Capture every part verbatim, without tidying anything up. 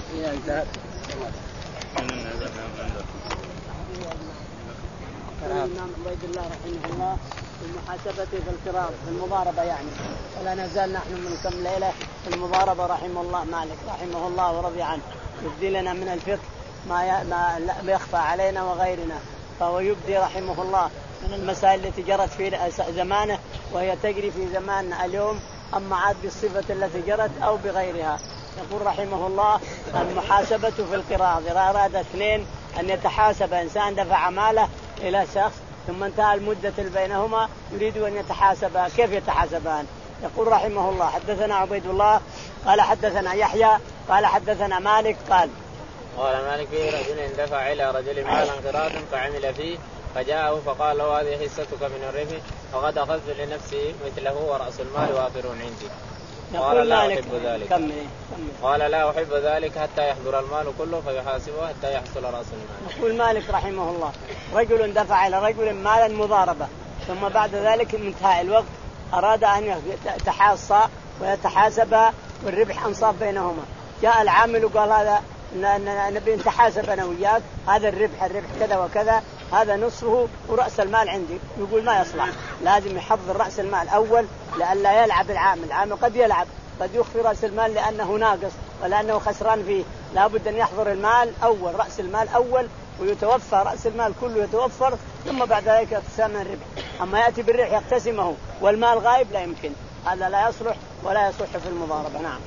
الإمام عبيد الله رحمه الله في المحاسبة في القراض في المضاربة يعني. ولا نزال نحن من كم ليلة في المضاربة رحمه الله مالك رحمه الله ورضي عنه يبدي لنا من الفقه ما ما يخفى علينا وغيرنا. فهو يبدي رحمه الله من المسائل التي جرت في زمانه وهي تجري في زماننا اليوم، أما عاد بالصفة التي جرت أو بغيرها. يقول رحمه الله المحاسبة في القراض. إذا أراد اثنين أن يتحاسب، إنسان دفع ماله إلى شخص ثم انتهى المدة بينهما يريد أن يتحاسبا، كيف يتحاسبان؟ يقول رحمه الله حدثنا عبيد الله قال حدثنا يحيى قال حدثنا مالك قال قال مالك في رجل دفع إلى رجل مالا قراضا فعمل فيه فجاءه فقال له هذه حصتك من الربح فقد أخذت لنفسي مثله ورأس المال وافر عندي. قال لا أحب ذلك. كمل. كمل. قال لا أحب ذلك حتى يحضر المال كله فيحاسبه حتى يحصل رأس المال. يقول مالك رحمه الله رجل دفع إلى رجل مالا مضاربة ثم بعد ذلك انتهى الوقت أراد أن يتحاصى ويتحاسبا والربح أنصاف بينهما. جاء العامل وقال هذا نبي نتحاسب أنا وياك، هذا الربح الربح كذا وكذا، هذا نصفه ورأس المال عندي. يقول ما يصلح، لازم يحضر رأس المال أول لألا يلعب العامل. العامل قد يلعب، قد يخفي رأس المال لأنه ناقص ولأنه خسران فيه. لابد أن يحضر المال أول، رأس المال أول، ويتوفى رأس المال كله يتوفر ثم بعد ذلك يقتسم الربح. أما يأتي بالربح يقتسمه والمال غايب لا يمكن، هذا لا يصلح ولا يصح في المضاربة. نعم.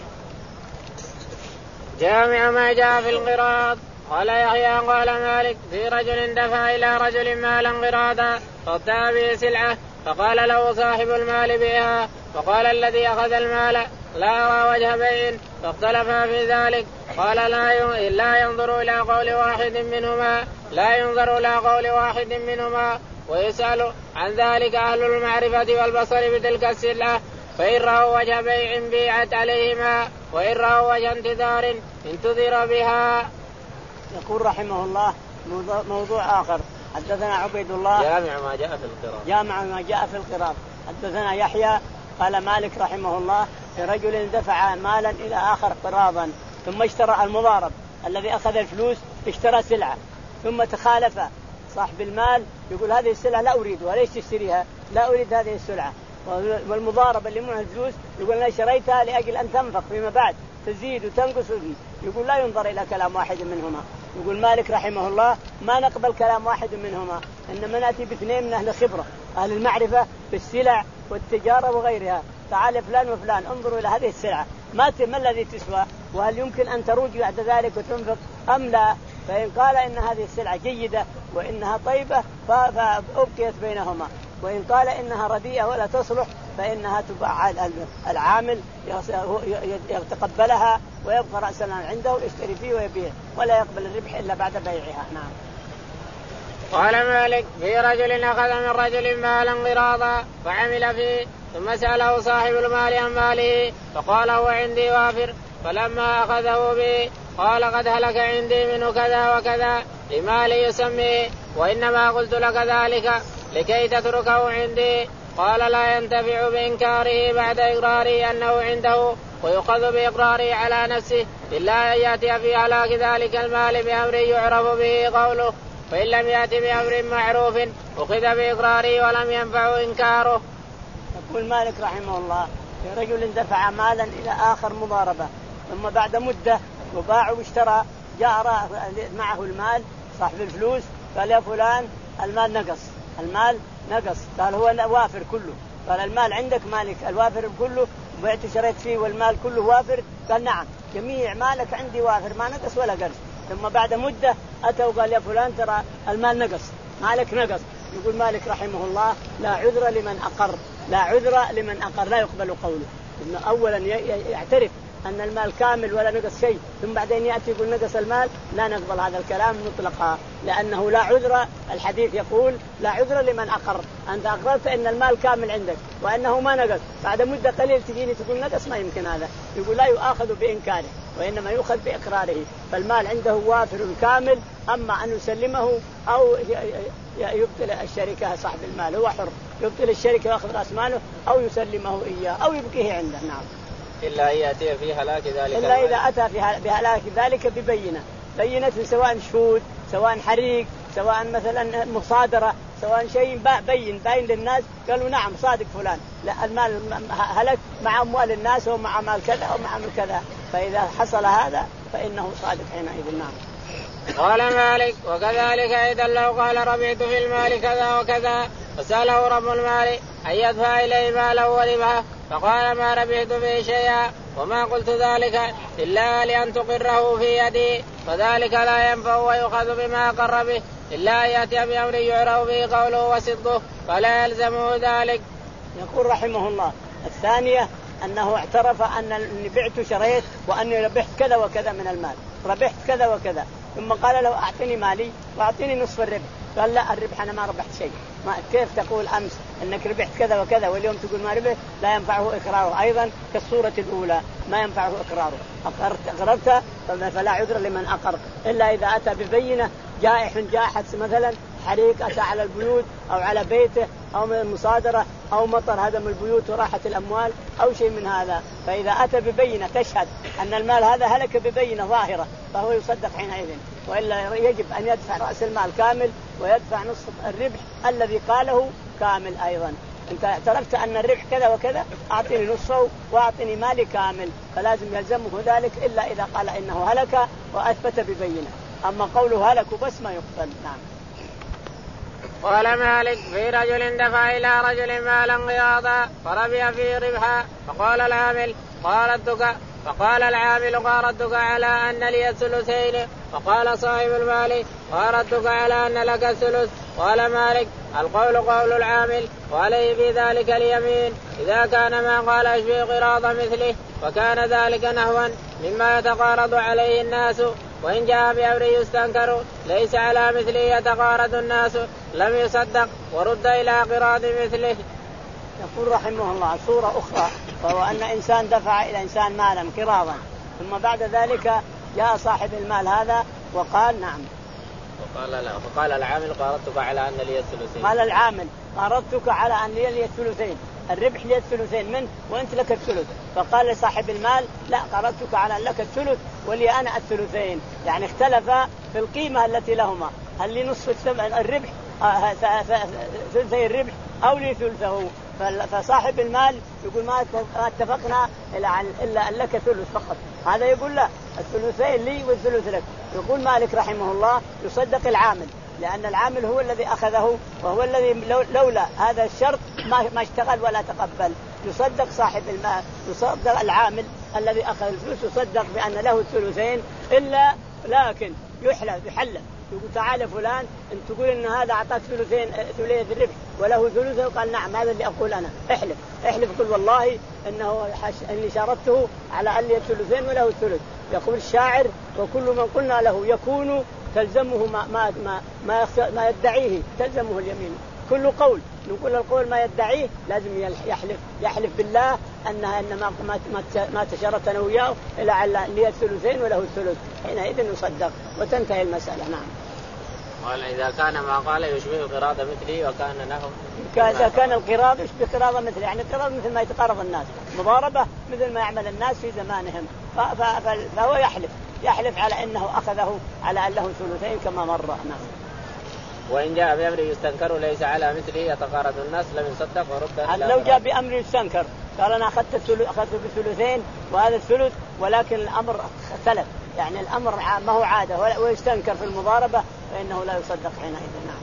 جامع ما جاء في القراض. قال يحيى قال مالك في رجل دفع إلى رجل مالا قراضا فابتاع به سلعة فقال له صاحب المال بها فقال الذي أخذ المال لا أرى وجه بيع فاختلفا في ذلك. قال لا لا ينظر إلى قول واحد منهما لا ينظر إلى قول واحد منهما ويسأل عن ذلك أهل المعرفة والبصر بتلك السلعة فإن رأوا وجه بيع بيعت عليهما وإن رأوا وجه انتظار انتظر بها. يقول رحمه الله موضوع آخر. حدثنا عبيد الله جامع ما جاء في القراض. جامع ما جاء في القراض. حدثنا يحيى قال مالك رحمه الله في رجل دفع مالا إلى آخر قراضا ثم اشترى المضارب الذي أخذ الفلوس اشترى سلعة ثم تخالف صاحب المال يقول هذه السلعة لا أريدها، ليش تشتريها؟ لا أريد هذه السلعة. والمضارب اللي معه الفلوس يقول أنا شريتها لأجل أن تنفق فيما بعد تزيد وتنقص فيه. يقول لا ينظر إلى كلام واحد منهما. يقول مالك رحمه الله ما نقبل كلام واحد منهما، إنما نأتي باثنين من أهل الخبرة أهل المعرفة بالسلع والتجارة وغيرها. تعال فلان وفلان انظروا إلى هذه السلعة ما ما الذي تسوى وهل يمكن أن تروج بعد ذلك وتنفق أم لا. فإن قال إن هذه السلعة جيدة وإنها طيبة فأبقيت بينهما، وإن قال إنها رديئة ولا تصلح فإنها تباع العامل يتقبلها ويبقى رأس المال عنده يشتري فيه ويبيع ولا يقبل الربح إلا بعد بيعها. نعم. قال مالك في رجل أخذ من رجل مالا قراضا فعمل فيه ثم سأله صاحب المال عن ماله فقال هو عندي وافر فلما أخذه به قال قد هلك عندي منه كذا وكذا لمالي يسميه وإنما قلت لك ذلك لكي تتركه عندي. قال لا ينتفع بإنكاره بعد إقراره أنه عنده ويؤخذ بإقراره على نفسه إلا أن يأتي في هلاك ذلك المال بأمر يعرف به قوله، فإن لم يأتي بأمر معروف أخذ بإقراره ولم ينفع إنكاره. يقول مالك رحمه الله في رجل دفع مالا إلى آخر مضاربة ثم بعد مدة وباع واشترى جاء معه المال صاحب الفلوس قال يا فلان المال نقص المال نقص قال هو وافر كله. قال المال عندك مالك الوافر كله بعت شريت فيه والمال كله وافر؟ قال نعم جميع مالك عندي وافر ما نقص ولا قرش. ثم بعد مدة أتى وقال يا فلان ترى المال نقص مالك نقص. يقول مالك رحمه الله لا عذر لمن أقر لا عذر لمن أقر لا يقبل قوله. إنه أولا يعترف أن المال كامل ولا نقص شيء ثم بعدين يأتي يقول نقص المال لا نقبل هذا الكلام مطلقا لأنه لا عذر. الحديث يقول لا عذر لمن أقر. أنت أقررت أن المال كامل عندك وأنه ما نقص بعد مدة قليل تجيني تقول نقص ما يمكن هذا. يقول لا يؤاخذ بإنكاره وإنما يؤخذ بإقراره. فالمال عنده وافر كامل أما أن يسلمه أو يبطل الشركة صاحب المال هو حر يبطل الشركة ويأخذ رأس ماله أو يسلمه إياه أو يبقيه عنده. نعم. إلا أن يأتي في هلاك ذلك إلا إذا أتى في بهلاك ذلك ببينة، بينة سواء شهود سواء حريق سواء مثلا مصادرة سواء شيء بين بين للناس قالوا نعم صادق فلان، لا المال هلك مع أموال الناس ومع مال كذا ومع مال كذا، فإذا حصل هذا فإنه صادق حينئذ. نعم. قال مالك وكذلك أيضا لو قال ربحت في المال كذا وكذا فسأله رب المال أن يدفع إليه ماله وربحه فقال ما ربحت فيه شيئا وما قلت ذلك إلا لأن تقره في يدي فذلك لا ينفع ويؤخذ بما أقر به إلا أن يأتي بأمر يعرف به قوله وصدقه فلا يلزمه ذلك. يقول رحمه الله الثانية أنه اعترف أن أني بعت شريت وأني ربحت كذا وكذا من المال، ربحت كذا وكذا، ثم قال له أعطني مالي وأعطني نصف الربح، قال لا الربح أنا ما ربحت شيء. ما كيف تقول أمس أنك ربحت كذا وكذا واليوم تقول ما ربحت؟ لا ينفعه إقراره، أيضا كالصورة الأولى ما ينفعه إقراره. أقرت أقررت فلا عذر لمن أقر إلا إذا أتى ببينة جائح جاحت مثلا حريق أتى على البيوت أو على بيته أو من المصادرة أو مطر هدم البيوت وراحت الأموال أو شيء من هذا، فإذا أتى ببينة تشهد أن المال هذا هلك ببينة ظاهرة فهو يصدق حينئذ، وإلا يجب أن يدفع رأس المال كامل ويدفع نصف الربح الذي قاله كامل. أيضا أنت اعترفت أن الربح كذا وكذا أعطني نصفه وأعطني مالي كامل، فلازم يلزمه ذلك إلا إذا قال إنه هلك وأثبت ببينة، أما قوله هلك بس ما يقبل. نعم. قال مالك في رجل دفع إلى رجل مالا قراضا فربح فيه ربحا فقال العامل قارضتك فقال العامل قارضتك على أن لي الثلثين فقال صاحب المال قارضتك على أن لك الثلث. قال مالك القول قول العامل وعليه في ذلك اليمين إذا كان ما قال أشبه قراض مثله وكان ذلك نحوا مما يتقارض عليه الناس، وإن جاء بأمر يستنكر ليس على مثله يتقارض الناس لم يصدق ورد إلى قراض مثله. يقول رحمه الله صورة أخرى وهو أن إنسان دفع إلى إنسان مالا قراضا ثم بعد ذلك جاء صاحب المال هذا وقال نعم وقال لا فقال العامل قارضتك على أن لي الثلثين. قال العامل قارضتك على أن لي الثلثين، الربح لي الثلثين منه وأنت لك الثلث، فقال لصاحب المال لا قارضتك على أن لك الثلث ولي أنا الثلثين، يعني اختلفا في القيمة التي لهما، هل لي نصف الربح ثلثي الربح أو لي ثلثه، فصاحب المال يقول ما اتفقنا إلا أن لك ثلث فقط، هذا يقول لا الثلثين لي والثلث لك. يقول مالك رحمه الله يصدق العامل لأن العامل هو الذي أخذه وهو الذي لولا هذا الشرط ما ما اشتغل ولا تقبل. يصدق صاحب المال يصدق العامل الذي أخذ الفلوس يصدق بأن له الثلثين، إلا لكن يحلف يحلف يقول تعالى فلان أنت تقول إن هذا أعطاك ثلثين ثلثي الربح وله ثلثه، قال نعم هذا اللي أقول أنا، احلف احلف قل والله إنه إني شاركته على أن لي الثلثين وله الثلث. يقول الشاعر وكل من قلنا له يكون تلزمه ما ما ما ما, ما يدعيه تلزمه اليمين، كل قول نقول القول ما يدعيه لازم يحلف يحلف بالله أنها إنما ما ما ما تشارك أنا وياه إلا على لي الثلثين وله الثلث، حينئذ نصدق وتنتهي المسألة. نعم. قال إذا كان ما قال يشبه قراض مثلي وكان له إذا كان القراض يشبه قراض مثلي، يعني قراض مثل ما يتقارض الناس، مضاربة مثل ما يعمل الناس في زمانهم، فهو يحلف يحلف على أنه أخذه على أن له ثلثين كما مر. نعم. وإن جاء بأمر يستنكر ليس على مثله يتقارض الناس لم يصدق ورد. لو جاء بأمر يستنكر قال أنا أخذت الثلث أخذته بثلثين وهذا الثلث ولكن الأمر اختلف، يعني الأمر ما هو عادة ويستنكر في المضاربة فإنه لا يصدق حينئذ. نعم.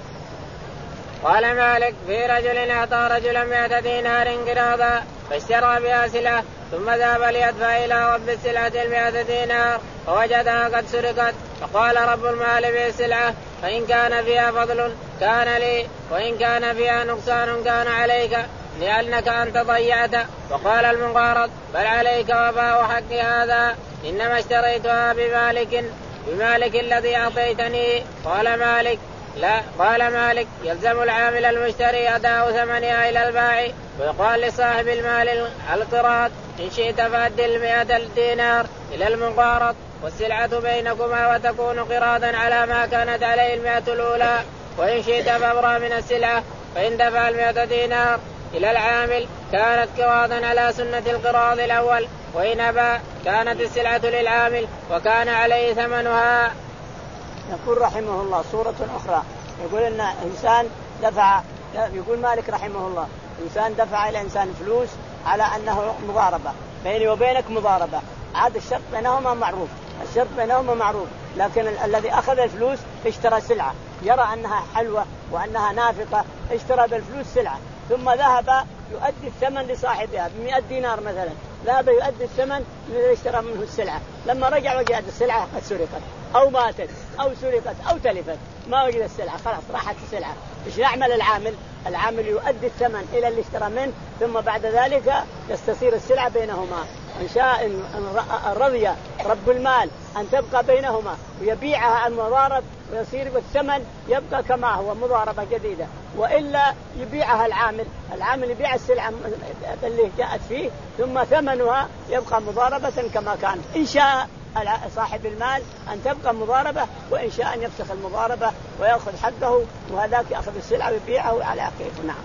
قال مالك في رجل أعطى رجلا مئة دينار قراضا فاشترى بها سلعة ثم ذهب ليدفع إلى رب السلعة المئة دينار فوجدها قد سرقت، فقال رب المال بالسلعة فإن كان فيها فضل كان لي وإن كان فيها نقصان كان عليك لأنك أنت ضيعت. وقال المقارض بل عليك وباء حق هذا إنما اشتريتها بمالك بمالك الذي أعطيتني. قال مالك لا قال مالك يلزم العامل المشتري أداء ثمنها إلى البائع ويقال لصاحب المال القراض إن شئت فأدي المئة الدينار إلى المقارض والسلعة بينكما وتكون قراضا على ما كانت عليه المئة الأولى، وإن شئت فابرأ من السلعة فإن دفع المئة دينار إلى العامل كانت قراضا على سنة القراض الأول، وإن أبى كانت السلعة للعامل وكان عليه ثمنها. يقول رحمه الله صورة أخرى، يقول إن إنسان دفع، يقول مالك رحمه الله إنسان دفع إلى إنسان فلوس على أنه مضاربة، بيني وبينك مضاربة، عاد الشرط بينهما معروف، الشرط بينهما معروف، لكن ال- الذي أخذ الفلوس اشترى سلعة يرى أنها حلوة وأنها نافقة، اشترى بالفلوس سلعة ثم ذهب يؤدي الثمن لصاحبها بمئة دينار مثلا، ذهب يؤدي الثمن الذي اشترى منه السلعة، لما رجع وجد السلعة قد سرقت أو ماتت أو سرقت أو تلفت، ما وجد السلعة خلاص راحت السلعة. إيش يعمل العامل؟ العامل يؤدي الثمن إلى اللي اشترى منه، ثم بعد ذلك يستصير السلعة بينهما، إن شاء إن رضي رب المال أن تبقى بينهما ويبيعها المضارب ويصير بالثمن يبقى كما هو مضاربة جديدة، وإلا يبيعها العامل، العامل يبيع السلعة اللي جاءت فيه ثم ثمنها يبقى مضاربة كما كانت، إن شاء صاحب المال أن تبقى مضاربة، وإن شاء أن يفسخ المضاربة ويأخذ حقه، وهذاك يأخذ السلعة ويبيعه على حقيقته. نعم.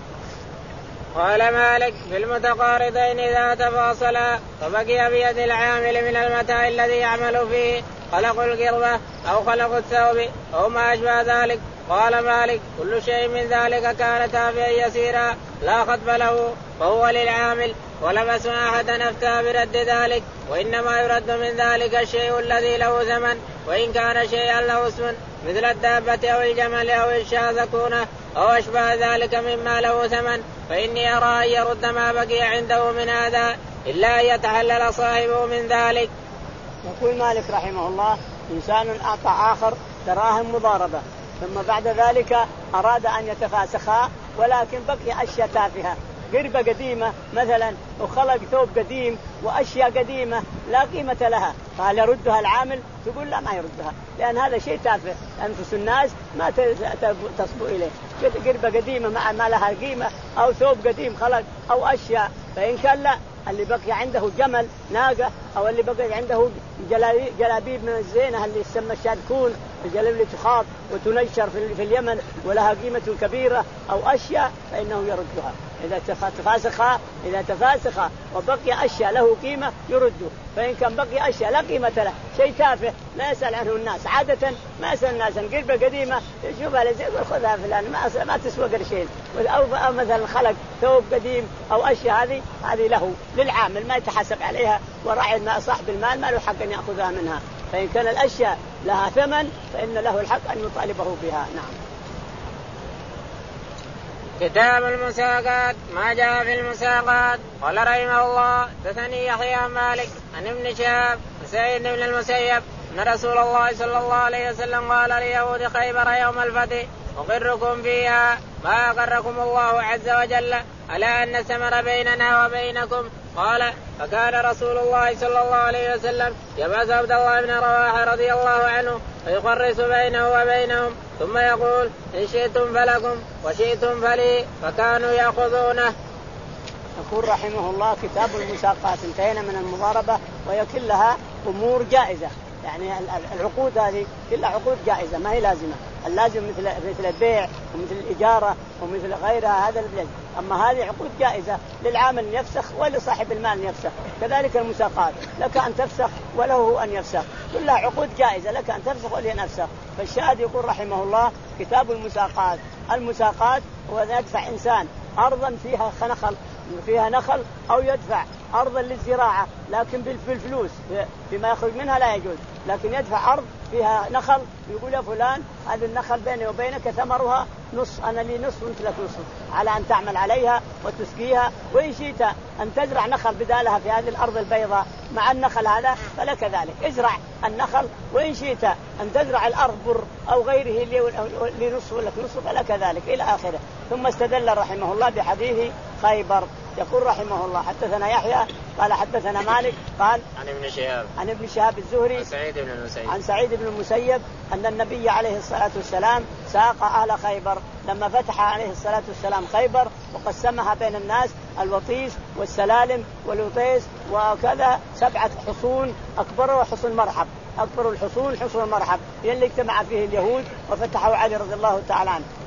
قال مالك في المتقارضين إذا تفاصلا فبقي بيد العامل من المتاع الذي يعمل فيه خلق القربة أو خلق الثوب أو ما أشبه ذلك. قال مالك كل شيء من ذلك كان تابعا يسيرا لا خطب له فهو للعامل، ولبس أحدا أفتى برد ذلك، وإنما يرد من ذلك الشيء الذي له ثمن، وإن كان شيئا له اسم مثل الدابة أو الجمل أو الشاة ذكونه أو أشبه ذلك مما له ثمن، فإني أرى أن يرد ما بقي عنده من هذا إلا أن يتحلل صاحبه من ذلك. يقول مالك رحمه الله إنسان أعطى آخر دراهم مضاربة، ثم بعد ذلك أراد أن يتفاسخا، ولكن بقي أشياء تافهة، قربة قديمة مثلا وخلق ثوب قديم وأشياء قديمة لا قيمة لها، فهل يردها العامل؟ تقول لا ما يردها، لأن هذا شيء تافه أنفس الناس ما تصبو إليه، قربة قديمة ما لها قيمة أو ثوب قديم خلق أو أشياء، فإن كان لا اللي بقي عنده جمل ناقة أو اللي بقي عنده جلابيب من الزينة اللي يسمى الشادكون، الجلابيب اللي تخاط وتنشر في اليمن ولها قيمة كبيرة أو أشياء فإنه يردها. إذا تفاسخ إذا تفاسخ وبقي أشياء له قيمة يرده، فإن كان بقي أشياء لا قيمة له شيء تافه لا يسأل عنه الناس، عادة ما يسأل الناس عن قربة قديمة يشوفها لزي وخذها فلان ما ما تسوى قرشين، أو مثلا خلق ثوب قديم أو أشياء هذه هذه له للعامل ما يتحاسب عليها، وراعي صاحب المال ما له حق أن يأخذها منها، فإن كان الأشياء لها ثمن فإن له الحق أن يطالبه بها. نعم. كتاب المساقات ما جاء في المساقات. قال رحمه الله حدثني يحيى عن مالك عن ابن شهاب سعيد بن المسيب أن رسول الله صلى الله عليه وسلم قال ليهود خيبر يوم الفتح أقركم فيها ما أقركم الله عز وجل على أن الثمر بيننا وبينكم. قال فكان رسول الله صلى الله عليه وسلم يبعث عبد الله بن رواحة رضي الله عنه فيقرس بينه وبينهم ثم يقول إن شئتم فلكم وشئتم فلي، فكانوا يأخذونه. يقول رحمه الله كتاب المساقات. انتهينا من المضاربة وهي كلها أمور جائزة، يعني العقود هذه كلها عقود جائزة ما هي لازمة، اللازم مثل مثل البيع ومثل الإجارة ومثل غيرها هذا البلد، أما هذه عقود جائزة للعامل يفسخ ولصاحب المال يفسخ، كذلك المساقات لك أن تفسخ وله أن يفسخ، كلها عقود جائزة لك أن تفسخ وله أن يفسخ. فالشاهد يقول رحمه الله كتاب المساقات. المساقات هو أن يدفع إنسان أرضا فيها نخل فيها نخل أو يدفع أرضا للزراعة لكن بالفلوس فيما يخرج منها لا يجوز، لكن يدفع أرض فيها نخل يقول يا فلان هذه النخل بيني وبينك ثمرها نص، أنا لي نصف وانت لك نصف، على أن تعمل عليها وتسقيها، وإن شئت أن تزرع نخل بدالها في هذه الأرض البيضاء مع النخل هذا فلك ذلك، ازرع النخل، وإن شئت أن تزرع الأرض بر أو غيره لنصف ولك نصف فلك ذلك إلى آخره. ثم استدل رحمه الله بحديث خيبر. يقول رحمه الله حدثنا يحيى قال حدثنا مالك قال عن ابن شهاب عن ابن شهاب الزهري عن سعيد بن المسيب عن سعيد بن المسيب أن النبي عليه الصلاة والسلام ساق أهل خيبر لما فتح عليه الصلاة والسلام خيبر وقسمها بين الناس الوطيس والسلالم والوطيس وكذا سبعة حصون، أكبرها حصن مرحب، أكبر الحصون حصن المرحب اللي اجتمع فيه اليهود وفتحوا علي رضي الله تعالى عنه،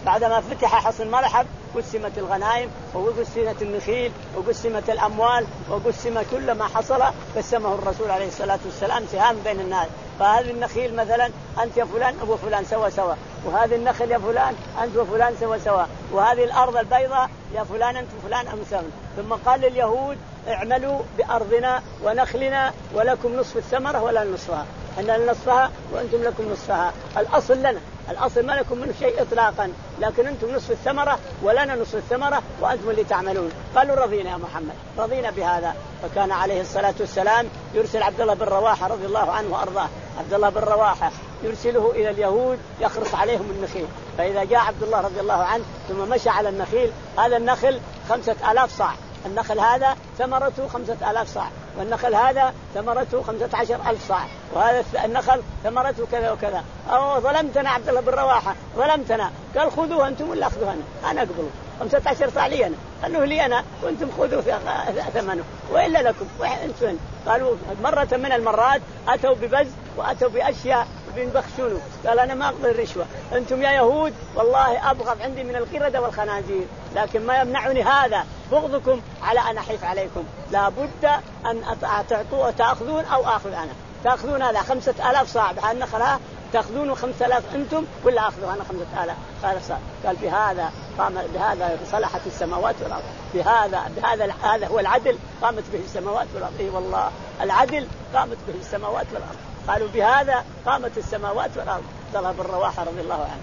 بعدما فتح حصن مرحب قسمت الغنائم وقسمت النخيل وقسمت الأموال وقسم كل ما حصل قسمه الرسول عليه الصلاة والسلام سهام بين الناس. فهذه النخيل مثلا أنت يا فلان أبو فلان سوا سوا، وهذه النخل يا فلان أنت وفلان سوا سوا، وهذه الأرض البيضاء يا فلان أنت وفلان أمسون. ثم قال لليهود اعملوا بأرضنا ونخلنا ولكم نصف الثمرة ولا نصفها، أن نصفها وأنتم لكم نصفها. الأصل لنا، الأصل ما لكم منه شيء إطلاقا، لكن أنتم نصف الثمرة ولنا نصف الثمرة وأنتم اللي تعملون. قالوا رضينا يا محمد، رضينا بهذا. فكان عليه الصلاة والسلام يرسل عبد الله بن رواحة رضي الله عنه وأرضاه، عبد الله بن رواحة يرسله إلى اليهود يخرص عليهم النخيل. فإذا جاء عبد الله رضي الله عنه ثم مشى على النخيل، هذا النخل خمسة آلاف صاع، النخل هذا ثمرته خمسة آلاف صاع، والنخل هذا ثمرته خمسة عشر ألف صاع، وهذا النخل ثمرته كذا وكذا. أو ظلمتنا عبد الله بن رواحة، ظلمتنا. قال خذوه أنتم ولا أخذوه أنا؟ أنا أقبله خمسة عشر صاع لي أنا، خلوه لي أنا وأنتم خذوا ثمنه وإلا لكم وأنتم. قالوا مرة من المرات أتوا ببز وأتوا بأشياء بينبخسونه. قال أنا ما أقبل الرشوة، أنتم يا يهود والله أبغض عندي من القردة والخنازير، لكن ما يمنعني هذا بغضكم على أن أحيف عليكم. لا بد أن تعطوا تأخذون أو آخذ أنا. تأخذون هذا خمسة آلاف صاع بهالنخلة، تأخذون خمسة آلاف أنتم ولا أخذوا أنا خمسة آلاف. قال صار. قال بهذا قام بهذا صلحت السماوات والأرض، بهذا بهذا هذا هو العدل قامت به السماوات والأرض. إيه والله العدل قامت به السماوات والأرض. قالوا بهذا قامت السماوات والأرض. طلع بن رواحة رضي الله عنه.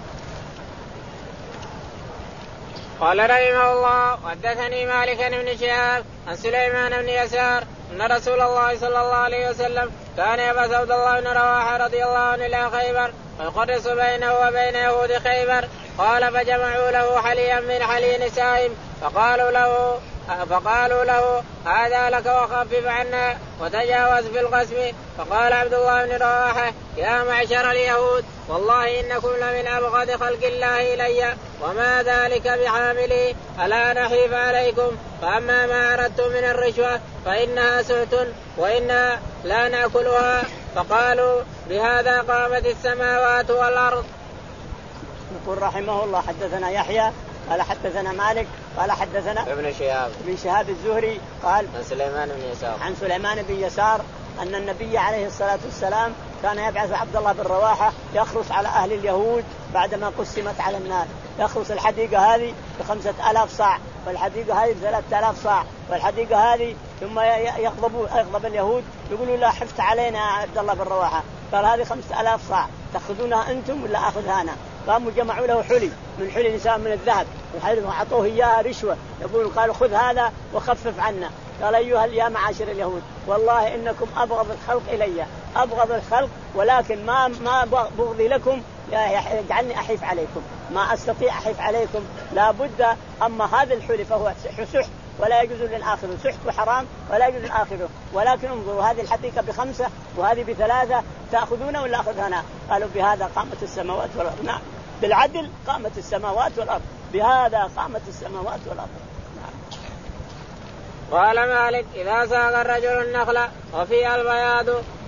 قال رحمه الله حدثني مالك بن شهاب عن سليمان بن يسار أن رسول الله صلى الله عليه وسلم كان يبعث عبد الله بن رواحة رضي الله عنه إلى خيبر ويقرص بينه وبين يهود خيبر. قال فجمعوا له حليا من حلي نسائهم فقالوا له فقالوا له هذا لك وخفف عنا وتجاوز في القسم. فقال عبد الله بن رواحة يا معشر اليهود والله إنكم لمن أبغض خلق الله إلي وما ذلك بحاملي ألا نحيف عليكم. فأما ما أردتم من الرشوة فإنها سحت وإنا لا نأكلها. فقالوا بهذا قامت السماوات والأرض. يقول رحمه الله حدثنا يحيى قال حدثنا مالك قال حدثنا ابن شهاب ابن شهاب الزهري قال عن سليمان بن يسار عن سليمان بن يسار أن النبي عليه الصلاة والسلام كان يبعث عبد الله بن رواحة يخرص على أهل اليهود بعدما قسمت على الناس. يخرص الحديقة هذه بخمسة آلاف صاع والحديقة هذه بثلاثة آلاف صاع والحديقة هذه، ثم يغضبوا يغضب اليهود يقولوا لا حفت علينا يا عبد الله بن رواحة. قال هذه خمسة آلاف صاع تأخذونها أنتم ولا أخذها أنا؟ قاموا جمعوا له حلي من حلي نساء من الذهب وأعطوه إياها رشوة. يقولوا قالوا خذ هذا وخفف عنا. قال أيها يا معاشر اليهود والله إنكم أبغض الخلق إلي، أبغض الخلق، ولكن ما ما بغضي لكم يجعلني أحيف عليكم، ما أستطيع أحيف عليكم لا بد. أما هذا الحلي فهو سحت ولا يجوز للآخره، سحت وحرام ولا يجوز للآخره. ولكن انظروا هذه الحديقة بخمسة وهذه بثلاثة تأخذون ولا أخذنا؟ قالوا بهذا قامت السماوات والأرض. نعم بالعدل قامت السماوات والأرض، بهذا قامت السماوات والأرض. نعم. قال مالك إذا ساق الرجل النخلة وفيها البياض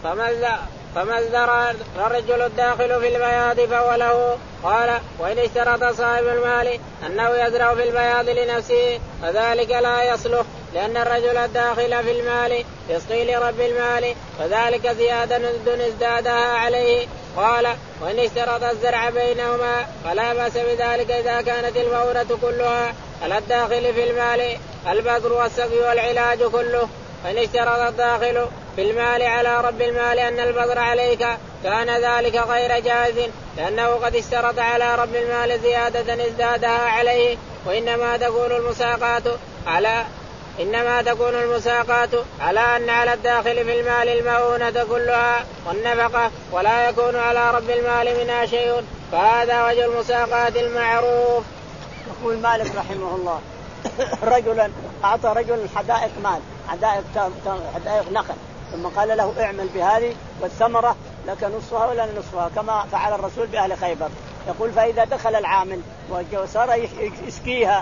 فمزدر الرجل الداخل في البياض فهو له. قال وإن اشترط صاحب المال أنه يزرع في البياض لنفسه فذلك لا يصلح، لأن الرجل الداخل في المال يسقي لرب المال وذلك زيادة ازدادها عليه. قال وإن اشترط الزرع بينهما فلا بأس بذلك إذا كانت المؤونة كلها على الداخل في المال البذر والسقي والعلاج كله. وإن اشترط الداخل في المال على رب المال أن البذر عليك كان ذلك غير جائز، لأنه قد اشترط على رب المال زيادة ازدادها عليه. وإنما تكون المساقات على إنما تكون المساقات على أن على الداخل في المال المؤونة كلها والنفقة ولا يكون على رب المال منها شيء، فهذا وجه المساقات المعروف. يقول مالك رحمه الله رجلا أعطى رجل حدائق مال حدائق, حدائق نخل ثم قال له اعمل بهذه والثمرة لك نصفها ولا نصفها كما فعل الرسول بأهل خيبر. يقول فإذا دخل العامل وصار يسقيها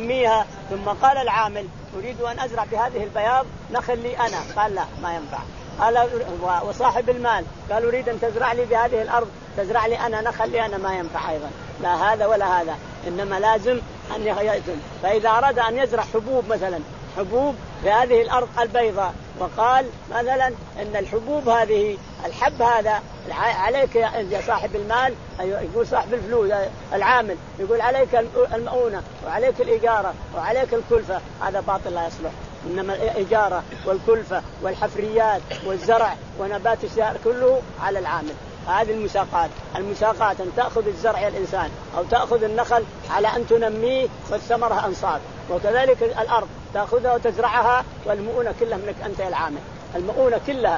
وينميها ثم قال العامل أريد أن أزرع بهذه البياض نخل لي أنا، قال لا ما ينفع، قال وصاحب المال قال أريد أن تزرع لي بهذه الأرض تزرع لي أنا نخل لي أنا ما ينفع أيضا، لا هذا ولا هذا، إنما لازم أن يأذن. فإذا أراد أن يزرع حبوب مثلا حبوب بهذه الأرض البيضاء وقال مثلا إن الحبوب هذه الحب هذا عليك يا صاحب المال، يقول صاحب الفلوس العامل يقول عليك المؤونة وعليك الإجارة وعليك الكلفة، هذا باطل لا يصلح. إنما الإجارة والكلفة والحفريات والزرع ونبات الشجر كله على العامل. هذه المساقات، المساقات أن تأخذ الزرع الإنسان أو تأخذ النخل على أن تنميه والثمرة أنصاب، وكذلك الأرض تأخذها وتزرعها والمؤونة كلها منك أنت يا العامل. المؤونة كلها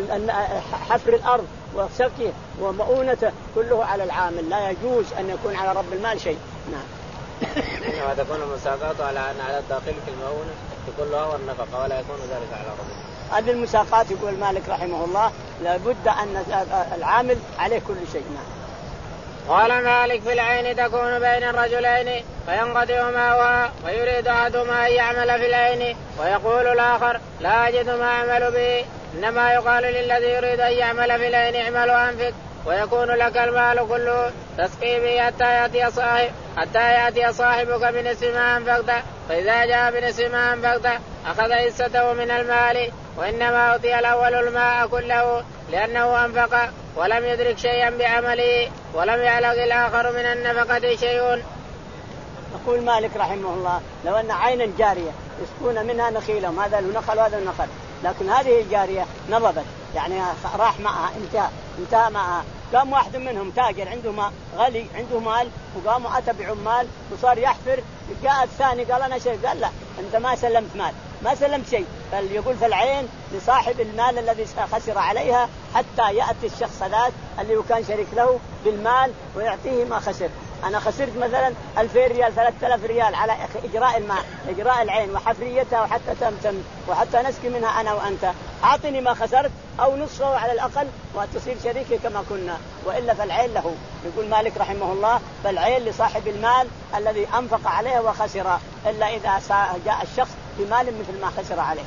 حفر الأرض وسقيه ومؤونته كله على العامل، لا يجوز أن يكون على رب المال شيء. نعم. إنما تكون المساقات على أن على الداخل في المؤونة يكون له والنفقة ولا يكون ذلك على رب المال. هذه المساقات يقول مالك رحمه الله لابد أن العامل عليه كل شيء. نعم. قال مالك في العين تكون بين الرجلين فينقطع ماؤها ويريد أحدهما أن يعمل في العين ويقول الآخر لا أجد ما أعمل به، إنما يقال للذي يريد أن يعمل في العين اعمل وأنفق ويكون لك المال كله تسقي به حتى يأتي صاحب حتى يأتي صاحبك بنصف ما أنفقت، فإذا جاء بنصف ما أنفقت أخذ حصته من المال، وإنما أعطي الأول الماء كله لأنه أنفق ولم يدرك شيئا بعمله ولم يعلق الآخر من النفقة شيء. يقول مالك رحمه الله لو أن عينا جارية يسكون منها نخيلهم، هذا النخل وهذا النخل، لكن هذه الجارية نضبت يعني راح معها انتهى انتهى معها، قام واحد منهم تاجر عنده ما غلي عنده مال وقاموا أتى بعمال وصار يحفر، جاء الثاني قال أنا شيء، قال لا أنت ما سلمت مال ما سلمت شيء، فليقول فالعين لصاحب المال الذي خسر عليها حتى يأتي الشخص ذاك اللي كان شريك له بالمال ويعطيه ما خسر. أنا خسرت مثلا ألفين ريال ثلاثة آلاف ريال على إجراء الماء إجراء العين وحفريتها وحتى تمتم وحتى نسقي منها أنا وأنت، أعطني ما خسرت أو نصفه على الأقل وتصير شريكي كما كنا، وإلا فالعين له. يقول مالك رحمه الله فالعين لصاحب المال الذي أنفق عليه وخسر، إلا إذا جاء الشخص بمال مثل ما خسر عليه.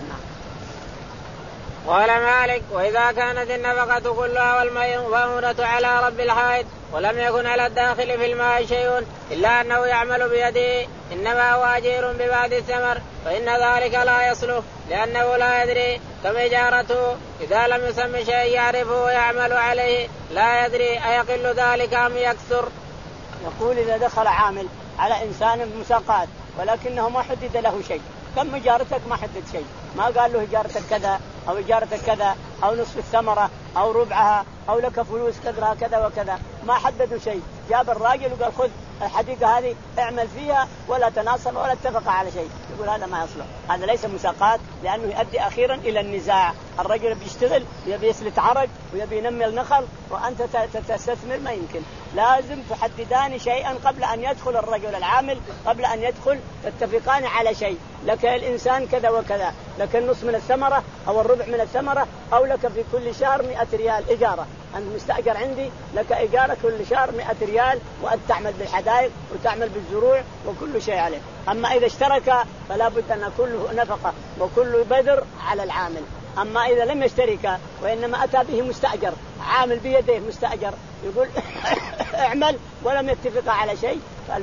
قال مالك وإذا كانت النفقة كلها والمؤونة على رب الحائط ولم يكن على الداخل في الماء شيء إلا أنه يعمل بيده إنما هو أجير ببعض الثمر فإن ذلك لا يصلح لأنه لا يدري كم إجارته، إذا لم يسم شيء يعرفه ويعمل عليه لا يدري أيقل ذلك أم يكثر. يقول إذا دخل عامل على إنسان مساقات ولكنه ما حدد له شيء، كم إجارتك ما حدد شيء، ما قال له إجارتك كذا أو إجارتك كذا أو نصف الثمرة أو ربعها أو لك فلوس قدرها كذا وكذا، ما حددوا شيء، جاب الراجل وقال خذ الحديقة هذه اعمل فيها ولا تناصر ولا اتفق على شيء، يقول هذا ما يصلح، هذا ليس مساقات لأنه يؤدي أخيرا إلى النزاع. الرجل بيشتغل ويبي يسلت عرق ويبي ينمي النخل وأنت تستثمر، ما يمكن، لازم تحددان شيئا قبل أن يدخل الرجل العامل، قبل أن يدخل تتفقان على شيء، لك الإنسان كذا وكذا، لك النصف من الثمرة أو الربع من الثمرة أو لك في كل شهر مئة ريال إجارة، أنت مستأجر عندي لك إجارة كل شهر مئة ريال وأنت تعمل بالحدائق وتعمل بالزروع وكل شيء عليه. أما إذا اشترك فلا بد أن كله نفقة وكل بدر على العامل. أما إذا لم يشترك وإنما أتى به مستأجر عامل بيده مستأجر يقول اعمل ولم يتفق على شيء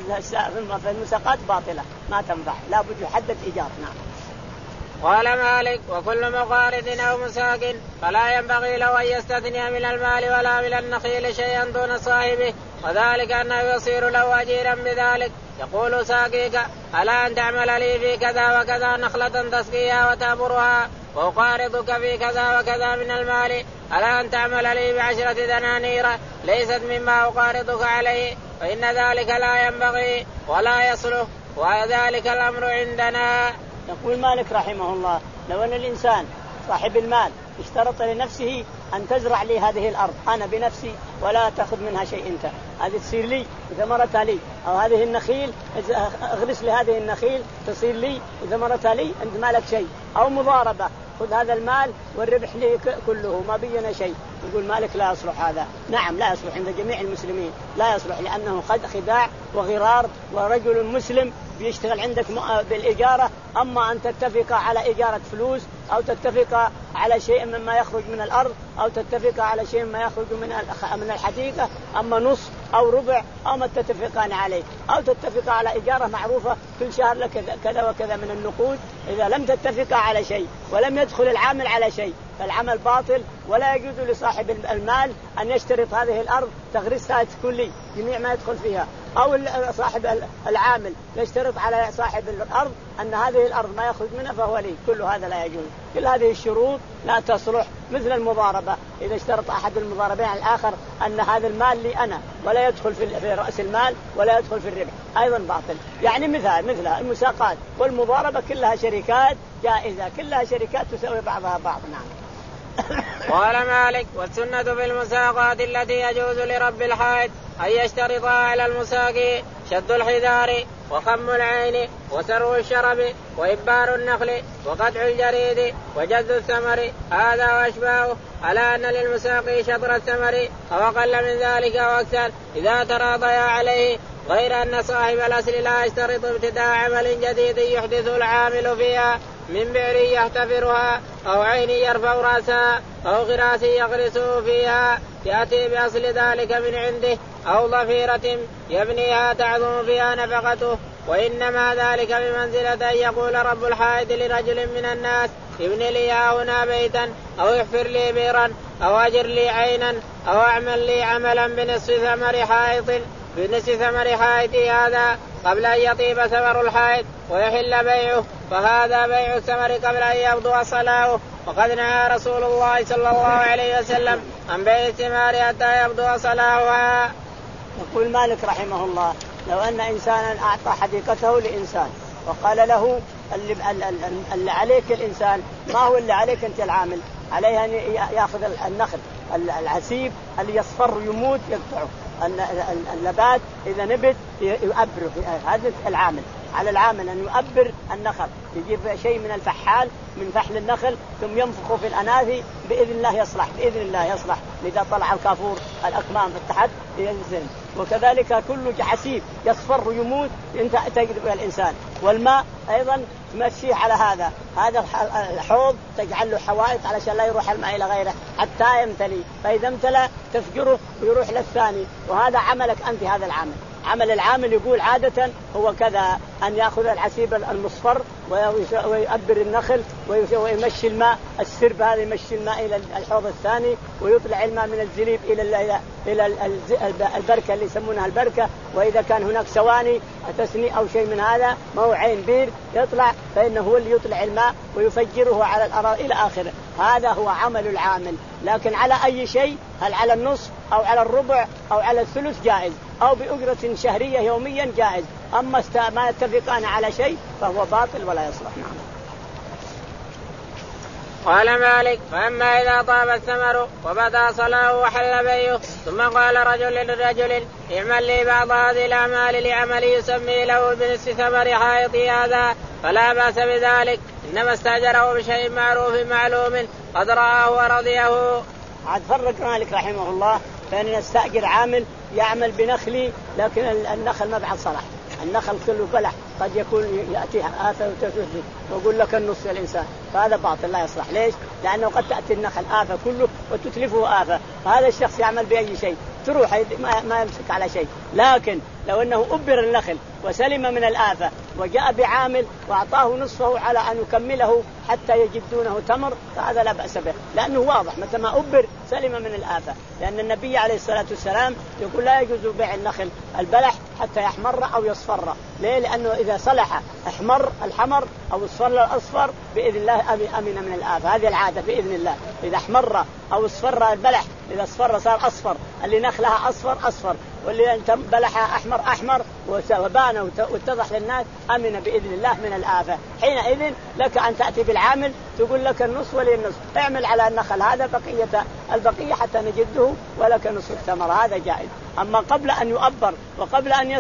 فالمساقات باطلة ما تنفع، لا بد يحدد إيجار. نعم. قال مالك وكل مقارض أو مساك فلا ينبغي له أن يستثني من المال ولا من النخيل شيئا دون صاحبه، وذلك أنه يصير له أجيرا بذلك. يقول ساقيك ألا أن تعمل لي في كذا وكذا نخلة تسقيها وتأمرها وأقارضك في كذا وكذا من المال، ألا أن تعمل لي بعشرة دنانير ليست مما أقارضك عليه، فإن ذلك لا ينبغي ولا يصلح، وذلك الأمر عندنا. يقول مالك رحمه الله لو أن الإنسان صاحب المال اشترط لنفسه أن تزرع لي هذه الأرض أنا بنفسي ولا تأخذ منها شيء أنت، هذه تصير لي ثمرتها لي، أو هذه النخيل اغرس لي هذه النخيل تصير لي ثمرتها لي أنت ما لك شيء، أو مضاربة خذ هذا المال والربح لي كله ما بينا شيء، يقول مالك لا يصلح هذا. نعم لا يصلح عند جميع المسلمين، لا يصلح لأنه خداع وغرار، ورجل مسلم بيشتغل عندك بالإجارة. أما أن تتفق على إجارة فلوس أو تتفق على شيء مما يخرج من الأرض أو تتفق على شيء مما يخرج من من الحديقة، أما نص أو ربع أو ما تتفقان عليه، أو تتفق على إجارة معروفة كل شهر لك كذا وكذا من النقود. إذا لم تتفق على شيء ولم يدخل العامل على شيء فالعمل باطل، ولا يجوز لصاحب المال أن يشترط هذه الأرض تغرسها كلي جميع ما يدخل فيها، أو صاحب العامل يشترط على صاحب الأرض أن هذه الأرض ما يخرج منها فهو لي. كل هذا لا يجوز، كل هذه الشروط لا تصلح. مثل المضاربة، إذا اشترط أحد المضاربين على الآخر أن هذا المال لي أنا ولا يدخل في رأس المال ولا يدخل في الربح، أيضا باطل. يعني مثال مثل المساقات والمضاربة كلها شركات جائزة، كلها شركات تساوي بعضها بعض. نعم. قال مالك: والسنة في المساقات التي يجوز لرب الحائط أن يشترط على المساقي شد الحذار وخم العين وسرو الشرب وإبار النخل وقطع الجريد وجذ الثمر هذا وأشباهه، على أن للمساقي شطر الثمر أو أقل من ذلك أو أكثر إذا تراضيا عليه، غير أن صاحب الأصل لا يشترط ابتداء عمل جديد يحدث العامل فيها من بئر يحتفرها أو عين يرفع رأسها أو غراس يغرسه فيها يأتي بأصل ذلك من عنده، أو ظفيرة يبنيها تعظم فيها نفقته، وإنما ذلك بمنزلة أن يقول رب الحائط لرجل من الناس: ابن لي هنا بيتا أو احفر لي بئرا أو أجر لي عينا أو أعمل لي عملا بنصف ثمر حائط بنصف ثمر حائط هذا قبل أن يطيب ثمر الحائط ويحل بيعه، فهذا بيع الثمر قبل أن يبدو صلاحه. وقد نهى رسول الله صلى الله عليه وسلم عن بيع الثمار حتى يبدو صلاحها. يقول مالك رحمه الله: لو أن إنسانا أعطى حديقته لإنسان وقال له اللي, اللي عليك الإنسان، ما هو اللي عليك أنت العامل؟ عليه أن يأخذ النخل العسيب اللي يصفر يموت يقطعه، النبات إذا نبت يؤبره، هذا العامل. على العامل أن يؤبر النخل، يجيب شيء من الفحال من فحل النخل ثم ينفخه في الأناثي بإذن الله يصلح، بإذن الله يصلح. إذا طلع الكافور الأكمام في التحت ينزل. وكذلك كل حسيب يصفر يموت انت تقدر الإنسان. والماء أيضا تمشيه على هذا هذا الحوض، تجعل له حوائط علشان لا يروح الماء إلى غيره حتى يمتلي، فإذا امتلأ تفجره ويروح للثاني. وهذا عملك أنت، هذا العمل. عمل العامل يقول عادة هو كذا: أن يأخذ العسيب المصفر ويؤبر النخل ويمشي الماء، السرب هذا يمشي الماء إلى الحوض الثاني، ويطلع الماء من الزليب إلى إلى البركة اللي يسمونها البركة. وإذا كان هناك سواني تسني أو شيء من هذا ما هو عين بير يطلع، فإنه هو اللي يطلع الماء ويفجره على الأراضي إلى آخره. هذا هو عمل العامل. لكن على أي شيء، هل على النصف أو على الربع أو على الثلث جائز، أو بأجرة شهرية يوميا جائز. أما ما يتفقان على شيء فهو باطل ولا يصلح. نعم. قال مالك: فأما إذا طاب الثمر وبدا صلاحه وحل بيعه، ثم قال رجل لرجل: اعمل لي بعض هذه الأعمال لعمل يسمي له بنصف ثمر حائطي هذا، فلا بأس بذلك، إنما استأجره بشيء معروف معلوم قد رآه ورضيه. عاد فرق مالك رحمه الله فإن يستأجر عامل يعمل بنخلي، لكن النخل ما بعد صلاح، النخل كله بلح، قد يكون يأتيها آفة وتفسد ويقول لك النص الإنسان، فهذا باطل لا يصلح. ليش؟ لأنه قد تأتي النخل آفة كله وتتلفه آفة، فهذا الشخص يعمل بأي شيء تروح ما يمسك على شيء. لكن لو أنه أبر النخل وسلم من الآفة وجاء بعامل وأعطاه نصفه على أن يكمله حتى يجدونه تمر، فهذا لا بأس به، لأنه واضح متى ما أبر سلم من الآفة. لأن النبي عليه الصلاة والسلام يقول لا يجوز بيع النخل البلح حتى يحمر أو يصفر. ليه؟ لأنه إذا صلح احمر الحمر أو اصفر الأصفر بإذن الله أمن من الآفة. هذه العادة بإذن الله. إذا احمر أو اصفر البلح، إذا اصفر صار أصفر، اللي نخلها أصفر أصفر، واللي بلحها أحمر أحمر، وبان واتضح للناس أمن بإذن الله من الآفة. حينئذ لك أن تأتي بالعامل تقول لك النصف ولي النصف، اعمل على النخل هذا بقية البقية حتى نجده ولك نصف الثمر، هذا جائز. أما قبل أن يؤبر وقبل أن يصلح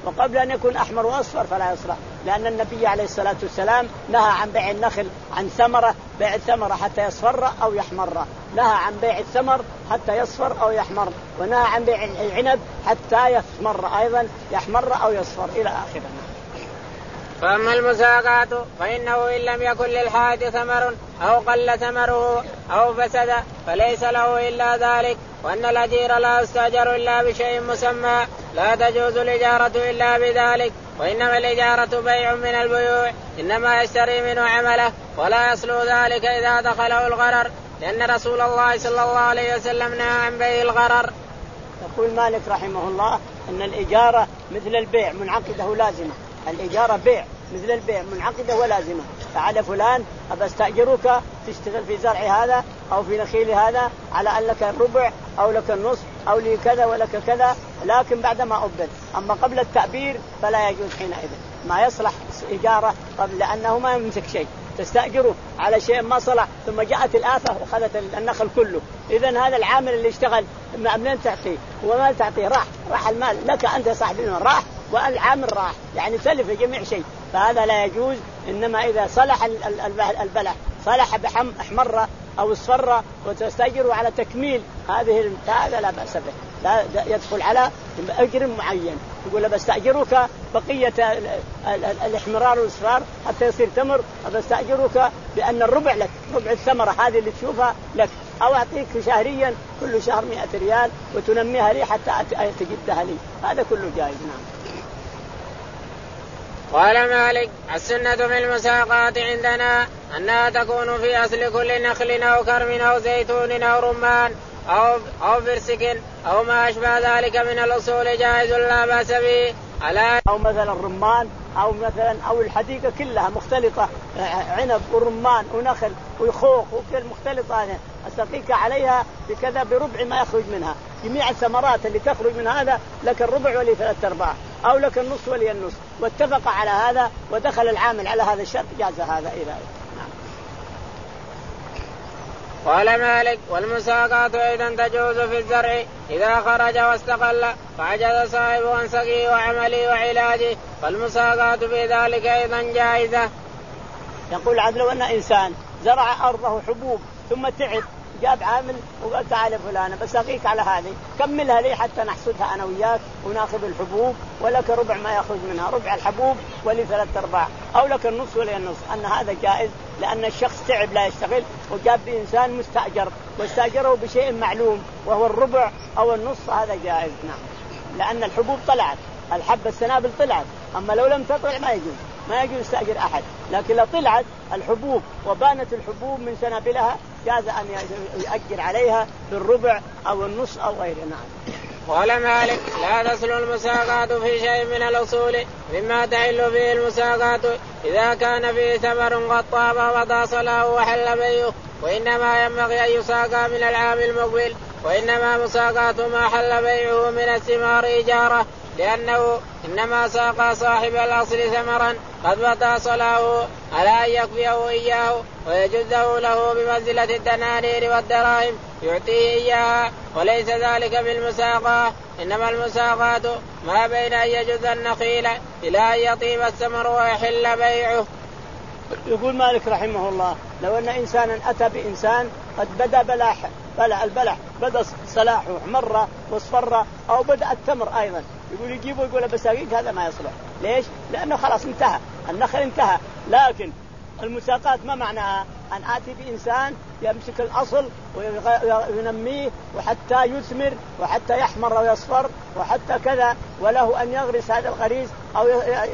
وقبل أن يكون أحمر وأصفر فلا يصلح، لأن النبي عليه الصلاة والسلام نهى عن بيع النخل عن ثمرة، بيع الثمرة حتى يصفر أو يحمر، نهى عن بيع الثمر حتى يصفر أو يحمر، ونهى عن بيع العنب حتى يحمر أيضا، يحمر أو يصفر إلى آخره. فأما المساقات فإنه إن لم يكن للحاج ثمر أو قل ثمره أو فسد فليس له إلا ذلك، وأن الأجير لا يستأجر إلا بشيء مسمى، لا تجوز الإجارة إلا بذلك، وإنما الإجارة بيع من البيوع إنما يشتري منه عمله، ولا يصل ذلك إذا دخله الغرر، لأن رسول الله صلى الله عليه وسلم نهى عن بيع الغرر. يقول مالك رحمه الله أن الإجارة مثل البيع منعقدة ولازمة، الإجارة بيع مثل البيع منعقدة ولازمة. تعال فلان أبى استأجرك تشتغل في زرع هذا أو في نخيل هذا على أن لك الربع أو لك النصف أو لي كذا ولك كذا، لكن بعد ما أبدل. أما قبل التعبير فلا يجوز حينئذ، ما يصلح إجارة قبل، لأنه ما يمسك شيء، تستأجره على شيء ما صلح ثم جاءت الآفة وخذت النخل كله. إذن هذا العامل اللي اشتغل منين تعطيه؟ وما تعطيه راح راح المال لك أنت صاحب المال راح، والعامل راح، يعني تلف جميع شيء، فهذا لا يجوز. إنما إذا صلح البلح صلح بحم أحمر أو اصفر وتستأجره على تكميل هذه هذا لا بأس به، لا يدخل على أجر معين. يقول بستأجرك بقية الاحمرار والإصفار حتى يصير تمر، بستأجرك بأن الربع لك، ربع الثمرة هذه اللي تشوفها لك، أو أعطيك شهريا كل شهر مئة ريال وتنميها لي حتى تجدها لي، هذا كله جائز. نعم. قال مالك السنة في المساقات عندنا أنها تكون في أصل كل نخل أو كرم أو زيتون أو رمان أو أو فرسك أو ما أشبه ذلك من الأصول جائز لا بأس به، على أو مثلا الرمان أو مثلا أو الحديقة كلها مختلطة، عنب ورمان ونخل وخوخ وكل مختلطة، أستقيك عليها بكذا بربع ما يخرج منها، جميع الثمرات اللي تخرج من هذا لك الربع ولي ثلاثة أرباع أو لك النصف ولي النصف، واتفق على هذا ودخل العامل على هذا الشرط جاز هذا إلى. قال مالك والمساقات أيضا تجوز في الزرع إذا خرج واستقل فعجز صاحبه عن سقيه وعمله وعلاجه، فالمساقات في ذلك أيضا جائزة. يقول عاد لو أن إنسان زرع أرضه حبوب ثم تعب جاب عامل وقال تعال فلان بسقيك على هذه كملها لي حتى نحصدها أنا وياك وناخذ الحبوب ولك ربع ما يخرج منها، ربع الحبوب ولي ثلاثة أرباع أو لك النصف ولي النصف، أن هذا جائز لأن الشخص تعب لا يشتغل وجاب بإنسان مستأجر واستأجره بشيء معلوم وهو الربع أو النصف، هذا جائز. نعم. لأن الحبوب طلعت، الحب السنابل طلعت، أما لو لم تطلع ما يجوز ما يجوز يستأجر أحد، لكن لو طلعت الحبوب وبانت الحبوب من سنابلها جاز أن يؤجر عليها بالربع أو النص أو غيره. نعم. قال مالك لا تصل المساقات في شيء من الأصول مما تحل فيه المساقات إذا كان فيه ثمر قد طاب وطاس له وحل بيعه، وإنما ينبغي أن يساقى من العام المقبل، وإنما مساقات ما حل بيعه من الثمار إجارة، لأنه إنما ساقى صاحب الأصل ثمرا قد بطاس له على أن يكفيه إياه ويجزه له بمنزلة الدنانير والدراهم يعطيه إياها، وليس ذلك بالمساقات، إنما المساقات ما بين أن يجز النخيل إلى أن يطيب الثمر ويحل بيعه. يقول مالك رحمه الله لو أن إنسانا أتى بإنسان قد بدأ بلاح بلع البلح بدأ صلاحه مرة واصفر أو بدأ التمر أيضا، يقول يجيبه يقول بساقيك، هذا ما يصلح. ليش؟ لأنه خلاص انتهى النخل انتهى. لكن المساقات ما معناها أن آتي بإنسان يمسك الأصل وينميه وحتى يثمر وحتى يحمر ويصفر وحتى كذا، وله أن يغرس هذا الغريس أو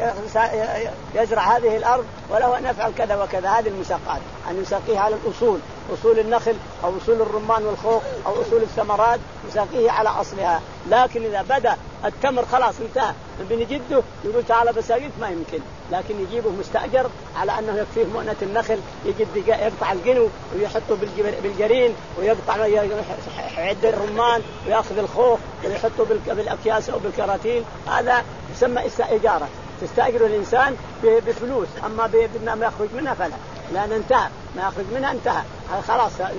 يزرع هذه الأرض وله أن يفعل كذا وكذا. هذه المساقات أن يساقيه على الأصول، أصول النخل أو أصول الرمان والخوخ أو أصول الثمرات يساقيه على أصلها. لكن إذا بدأ التمر خلاص انتهى بن جده يقول تعالى بساقيك ما يمكن، لكن يجيبه مستأجر على أنه يكفيه مؤنة النخل، يجد يقطع القنو ويحطه بالجرين ويقطع يعد الرمان ويأخذ الخوخ ويحطه بالأكياس أو بالكراتين، هذا يسمى إجارة، تستأجر الإنسان بفلوس. أما بما يخرج منها فلا، لأن انتهى ما يخرج منها انتهى خلاص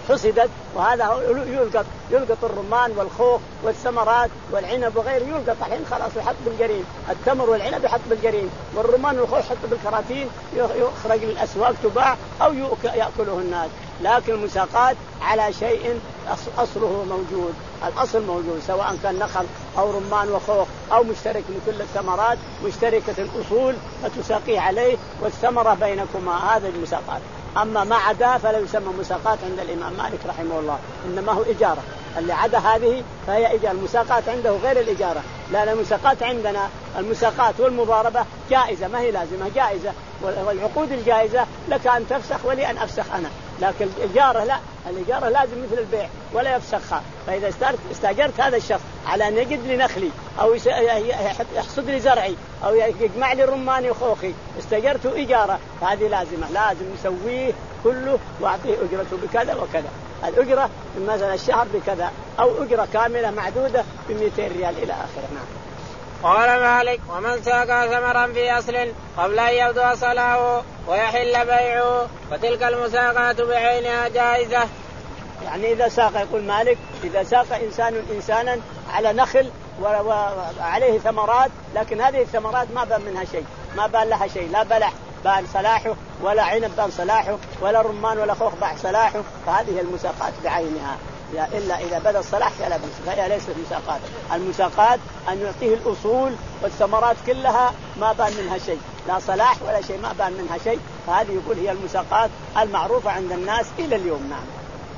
حصدت، وهذا يلقط يلقط الرمان والخوخ والثمرات والعنب وغيره يلقط الحين خلاص يحط بالجرين، التمر والعنب يحط بالجرين، والرمان والخوخ يحط بالكراتين يخرج للأسواق تباع أو يأكله الناس. لكن المساقات على شيء أصله موجود، الأصل موجود سواء كان نخل أو رمان وخوخ أو مشترك من كل الثمرات مشتركة الأصول فتساقيه عليه والثمرة بينكما، هذا المساقات. أما ما عدا فلا يسمى مساقات عند الإمام مالك رحمه الله، إنما هو إجارة. اللي عدا هذه فهي إجارة. المساقات عنده غير الإجارة. لا، المساقات عندنا المساقات والمضاربة جائزة، ما هي لازمة، جائزة. والعقود الجائزة لك أن تفسخ ولي أن أفسخ أنا، لكن الإجارة لا، الإجارة لازم مثل البيع ولا يفسخها. فإذا استأجرت هذا الشخص على أن يجد لي نخلي أو يحصد لي زرعي أو يجمع لي رماني وخوخي استأجرته إجارة، فهذه لازمة، لازم يسويه كله وأعطيه أجرته بكذا وكذا. الأجرة مثلا الشهر بكذا أو أجرة كاملة معدودة بمئتين ريال إلى آخره. نعم. قال مالك: ومن ساق ثمرا في أصل قبل أن يبدو صلاحه ويحل بيعه فتلك المساقات بعينها جائزة. يعني إذا ساق، يقول مالك، إذا ساق إنسان إنسانا على نخل وعليه ثمرات لكن هذه الثمرات ما بان منها شيء، ما بان لها شيء، لا بلح بان صلاحه ولا عنب بان صلاحه ولا رمان ولا خوخ بان صلاحه، فهذه المساقات بعينها. إلا إذا بدأ الصلاح فلا بأس، فهي ليست مساقات. المساقات أن يعطيه الأصول والثمرات كلها ما بان منها شيء، لا صلاح ولا شيء، ما بان منها شيء، فهذه يقول هي المساقات المعروفة عند الناس إلى اليوم. نعم.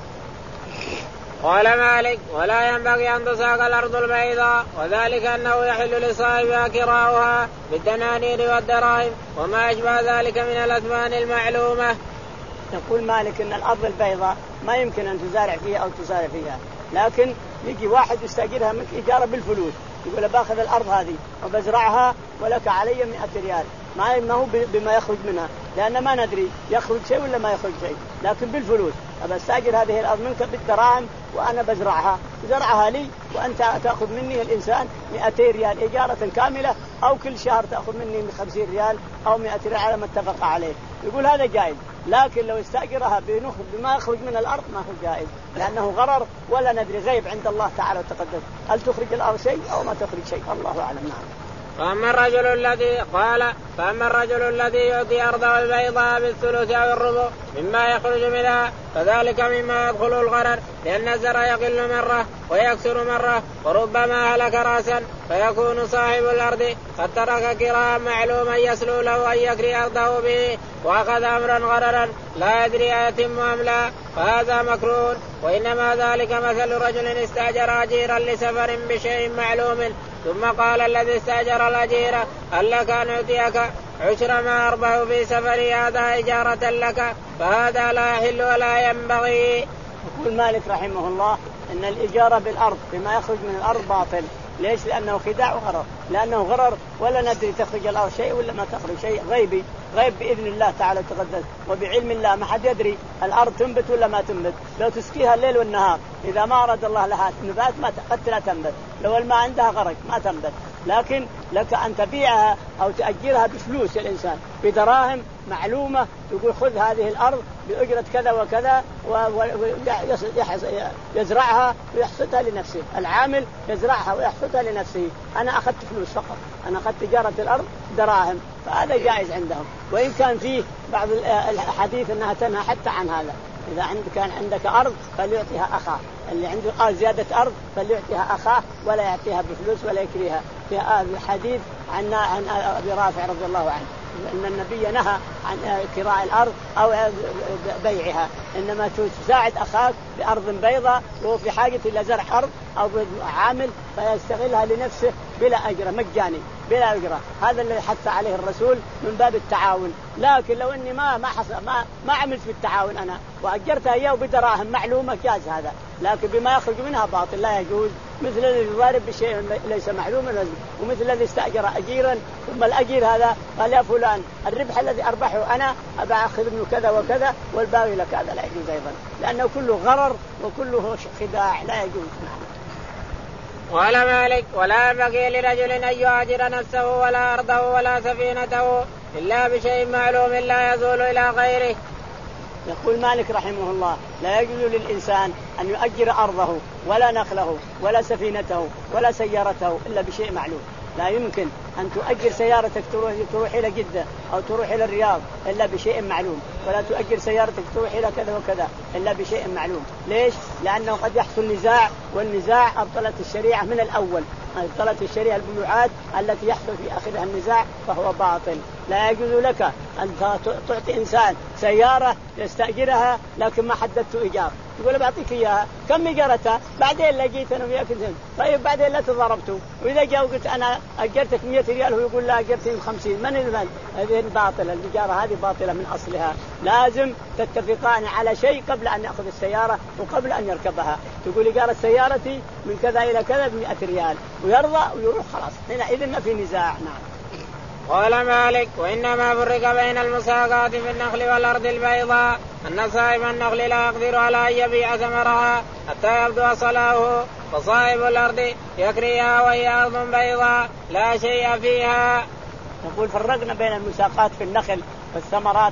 قال مالك: ولا ينبغي أن تساق الأرض البيضاء، وذلك أنه يحل لصاحبها كراؤها بالدنانير والدراهم وما أشبه ذلك من الأثمان المعلومة. يقول مالك إن الأرض البيضاء ما يمكن أن تزارع فيها أو تزارع فيها، لكن يجي واحد يستأجرها منك إجارة بالفلوس، يقول باخذ الأرض هذه وبزرعها ولك علي مئة ريال، ما هو بما يخرج منها، لأن ما ندري يخرج شيء ولا ما يخرج شيء، لكن بالفلوس أبستأجر هذه الأرض منك بالدراهم وأنا بزرعها، زرعها لي وأنت تأخذ مني الإنسان مئتين ريال إجارة كاملة، أو كل شهر تأخذ مني خمسين ريال أو مئة ريال على ما اتفق عليه. يقول هذا جائز، لكن لو استأجرها بما يخرج من الأرض ما هو جائز، لأنه غرر ولا ندري، غيب عند الله تعالى وتقدس، هل تخرج الأرض شيء أو ما تخرج شيء، الله أعلم. نعم. فأما الرجل الذي قال فأما الرجل الذي يعطي أرضه البيضاء بالثلث أو الربع مما يخرج منها فذلك مما يدخل الغرر، لأن الزرع يقل مرة ويكسر مرة وربما هلك رأسا، فيكون صاحب الأرض قد ترك كراء معلوما يسلو له أن يكري أرضه به وأخذ أمرا غررا لا يدري أيتم أم لا، فهذا مكروه. وإنما ذلك مثل رجل استأجر أجيرا لسفر بشيء معلوم ثم قال الذي استأجر الأجير هل لك أن يعطيك عشر ما أربح في سفري هذا إجارة لك، فهذا لا يحل ولا ينبغي. يقول مالك رحمه الله إن الإجارة بالأرض بما يخرج من الأرض باطل. ليش؟ لأنه خداع وغرر، لأنه غرر ولا ندري تخرج الأرض شيء ولا ما تخرج شيء، غيبي، غيب بإذن الله تعالى تقدس وبعلم الله، ما حد يدري الأرض تنبت ولا ما تنبت، لو تسقيها الليل والنهار إذا ما أراد الله لها نبات ما قد لا تنبت، لو الماء عندها غرق ما تنبت. لكن لك أن تبيعها أو تأجرها بفلوس الإنسان بدراهم معلومة، يقول خذ هذه الأرض بأجرة كذا وكذا ويزرعها ويحصدها لنفسه، العامل يزرعها ويحصدها لنفسه، أنا أخذت فلوس فقط، أنا أخذت تجارة الأرض دراهم، فهذا جائز عندهم. وإن كان فيه بعض الحديث أنها تنهى حتى عن هذا، إذا عندك عندك أرض فليعطيها أخاه، اللي عنده آه زيادة أرض فليعطيها أخاه ولا يعطيها بفلوس ولا يكريها. في هذا الحديث عن عن أبي رافع رضي الله عنه أن النبي نهى عن كراء الأرض أو بيعها، إنما تساعد أخاك بأرض بيضاء وهو في حاجة إلى زرع أرض أو عامل فيستغلها لنفسه بلا أجر، مجاني بلا أجر، هذا اللي حث عليه الرسول من باب التعاون. لكن لو إني ما ما حصل ما ما عملت في التعاون أنا وأجرتها إياه بدراهم معلومة جاز هذا، لكن بما يخرج منها باطل لا يجوز، مثل الذي يضارب بشيء ليس معلوما، ومثل الذي استأجر أجيرا ثم الأجير هذا قال يا فلان الربح الذي أربحه أنا أبى أخذ منه كذا وكذا والباقي لك، هذا لا يجوز أيضا، لأنه كله غرر وكله خداع لا يجوز. قال مالك: ولا ينبغي لرجل أن يهاجر نفسه ولا أرضه ولا سفينته إلا بشيء معلوم لا يزول إلى غيره. يقول مالك رحمه الله لا يجوز للإنسان أن يؤجر أرضه ولا نخله ولا سفينته ولا سيارته إلا بشيء معلوم. لا يمكن أن تؤجر سيارتك تروح, تروح إلى جدة أو تروح إلى الرياض إلا بشيء معلوم، ولا تؤجر سيارتك تروح إلى كذا وكذا إلا بشيء معلوم. ليش؟ لأنه قد يحصل نزاع، والنزاع أبطلت الشريعة من الأول، أبطلت الشريعة البيوعات التي يحصل في آخرها النزاع فهو باطل. لا يجوز لك أن تعطي إنسان سيارة يستأجرها لكن ما حددت إيجار، يقول بعطيك إياها كم إيجارتها، بعدين لقيت أنا وياك زين، طيب بعدين لا تضربته، وإذا جاء وقلت أنا أجرتك مئة ريال هو يقول لا أجرتني خمسين، من المال؟ هذه باطلة، الإيجارة هذه باطلة من أصلها. لازم تتفقان على شيء قبل أن يأخذ السيارة وقبل أن يركبها، تقول إيجار سيارتي من كذا إلى كذا بمئة ريال ويرضى ويروح خلاص، هنا إذن ما في نزاع. نعم. قال مالك وإنما فرق بين المساقات في النخل والأرض البيضاء أن صاحب النخل لا يقدر على أن يبيع ثمرها حتى يبدو صلاحه، وصاحب الأرض يكريها وهي أرض بيضاء لا شيء فيها. يقول فرقنا بين المساقات في النخل والثمرات